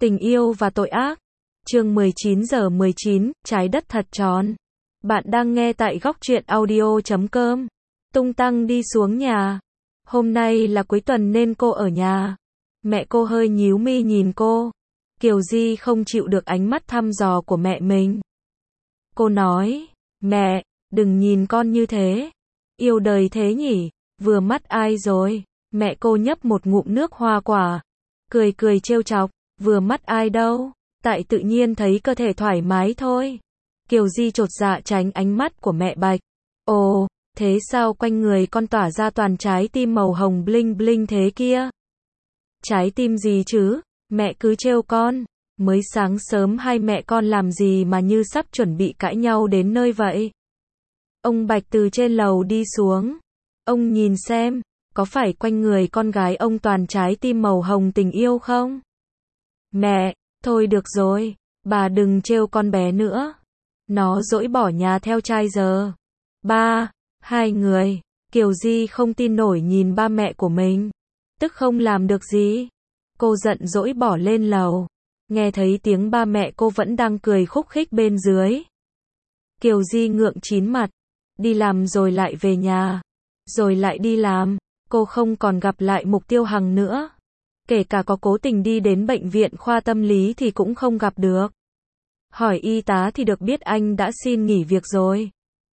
Tình yêu và tội ác. Chương 19:19, trái đất thật tròn. Bạn đang nghe tại góc truyện audio.com. Tung tăng đi xuống nhà. Hôm nay là cuối tuần nên cô ở nhà. Mẹ cô hơi nhíu mi nhìn cô. Kiều Di không chịu được ánh mắt thăm dò của mẹ mình. Cô nói, mẹ, đừng nhìn con như thế. Yêu đời thế nhỉ, vừa mắt ai rồi? Mẹ cô nhấp một ngụm nước hoa quả. Cười cười trêu chọc, vừa mắt ai đâu, tại tự nhiên thấy cơ thể thoải mái thôi. Kiều Di chột dạ tránh ánh mắt của mẹ Bạch. Ồ, thế sao quanh người con tỏa ra toàn trái tim màu hồng bling bling thế kia? Trái tim gì chứ, mẹ cứ trêu con. Mới sáng sớm hai mẹ con làm gì mà như sắp chuẩn bị cãi nhau đến nơi vậy? Ông Bạch từ trên lầu đi xuống. Ông nhìn xem, có phải quanh người con gái ông toàn trái tim màu hồng tình yêu không? Mẹ, thôi được rồi, bà đừng trêu con bé nữa. Nó dỗi bỏ nhà theo trai giờ. Ba, hai người, Kiều Di không tin nổi nhìn ba mẹ của mình. Tức không làm được gì. Cô giận dỗi bỏ lên lầu. Nghe thấy tiếng ba mẹ cô vẫn đang cười khúc khích bên dưới. Kiều Di ngượng chín mặt. Đi làm rồi lại về nhà. Rồi lại đi làm. Cô không còn gặp lại Mục Tiêu Hằng nữa. Kể cả có cố tình đi đến bệnh viện khoa tâm lý thì cũng không gặp được. Hỏi y tá thì được biết anh đã xin nghỉ việc rồi.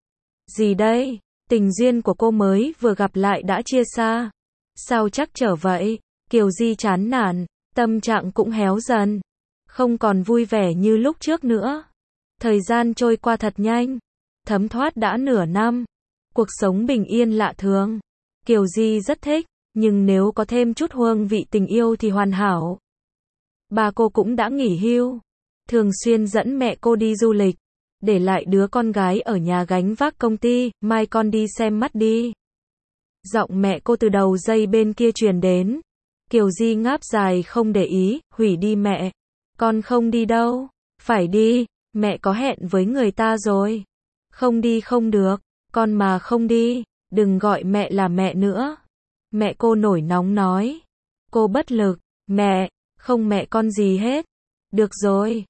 Gì đây? Tình duyên của cô mới vừa gặp lại đã chia xa. Sao chắc trở vậy? Kiều Di chán nản, tâm trạng cũng héo dần. Không còn vui vẻ như lúc trước nữa. Thời gian trôi qua thật nhanh. Thấm thoát đã nửa năm. Cuộc sống bình yên lạ thường. Kiều Di rất thích, nhưng nếu có thêm chút hương vị tình yêu thì hoàn hảo. Bà cô cũng đã nghỉ hưu. Thường xuyên dẫn mẹ cô đi du lịch. Để lại đứa con gái ở nhà gánh vác công ty, mai con đi xem mắt đi. Giọng mẹ cô từ đầu dây bên kia truyền đến. Kiều Di ngáp dài không để ý, hủy đi mẹ. Con không đi đâu. Phải đi, mẹ có hẹn với người ta rồi. Không đi không được, con mà không đi, đừng gọi mẹ là mẹ nữa. Mẹ cô nổi nóng nói. Cô bất lực, mẹ, không mẹ con gì hết. Được rồi,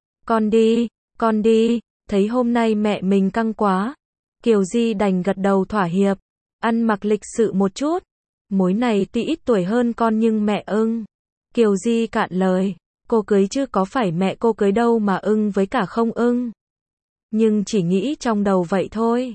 con đi, thấy hôm nay mẹ mình căng quá. Kiều Di đành gật đầu thỏa hiệp, ăn mặc lịch sự một chút. Mối này tuy ít tuổi hơn con nhưng mẹ ưng. Kiều Di cạn lời, cô cưới chứ có phải mẹ cô cưới đâu mà ưng với cả không ưng. Nhưng chỉ nghĩ trong đầu vậy thôi.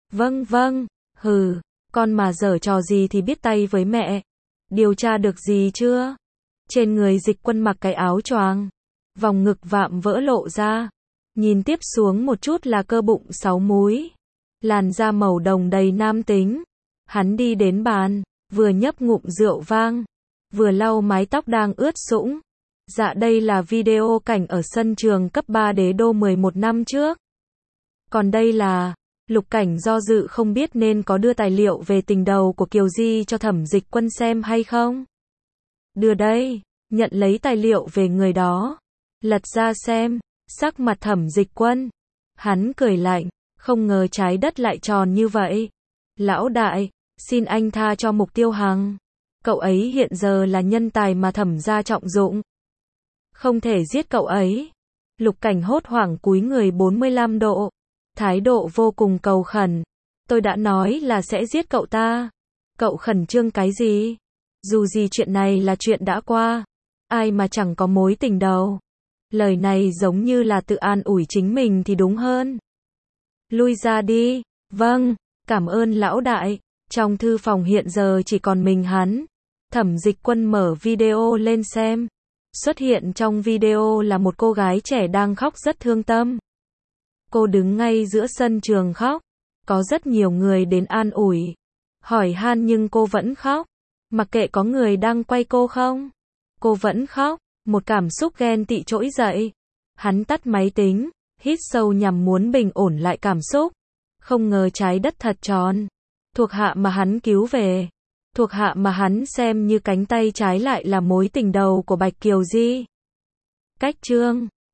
Vâng, hừ, con mà giở trò gì thì biết tay với mẹ. Điều tra được gì chưa? Trên người Dịch Quân mặc cái áo choàng, vòng ngực vạm vỡ lộ ra. Nhìn tiếp xuống một chút là cơ bụng 6 múi. Làn da màu đồng đầy nam tính. Hắn đi đến bàn, vừa nhấp ngụm rượu vang, vừa lau mái tóc đang ướt sũng. Dạ đây là video cảnh ở sân trường cấp 3 Đế Đô 11 năm trước. Còn đây là Lục Cảnh do dự không biết nên có đưa tài liệu về tình đầu của Kiều Di cho Thẩm Dịch Quân xem hay không. Đưa đây, nhận lấy tài liệu về người đó. Lật ra xem, sắc mặt Thẩm Dịch Quân. Hắn cười lạnh, không ngờ trái đất lại tròn như vậy. Lão đại, xin anh tha cho Mục Tiêu Hằng. Cậu ấy hiện giờ là nhân tài mà Thẩm gia trọng dụng. Không thể giết cậu ấy. Lục Cảnh hốt hoảng cúi người 45 độ. Thái độ vô cùng cầu khẩn. Tôi đã nói là sẽ giết cậu ta. Cậu khẩn trương cái gì? Dù gì chuyện này là chuyện đã qua. Ai mà chẳng có mối tình đầu. Lời này giống như là tự an ủi chính mình thì đúng hơn. Lui ra đi. Vâng, cảm ơn lão đại. Trong thư phòng hiện giờ chỉ còn mình hắn. Thẩm Dịch Quân mở video lên xem. Xuất hiện trong video là một cô gái trẻ đang khóc rất thương tâm. Cô đứng ngay giữa sân trường khóc. Có rất nhiều người đến an ủi, hỏi han nhưng cô vẫn khóc. Mặc kệ có người đang quay cô không, cô vẫn khóc. Một cảm xúc ghen tị trỗi dậy. Hắn tắt máy tính, hít sâu nhằm muốn bình ổn lại cảm xúc. Không ngờ trái đất thật tròn. Thuộc hạ mà hắn cứu về, thuộc hạ mà hắn xem như cánh tay trái lại là mối tình đầu của Bạch Kiều Di. Cách chương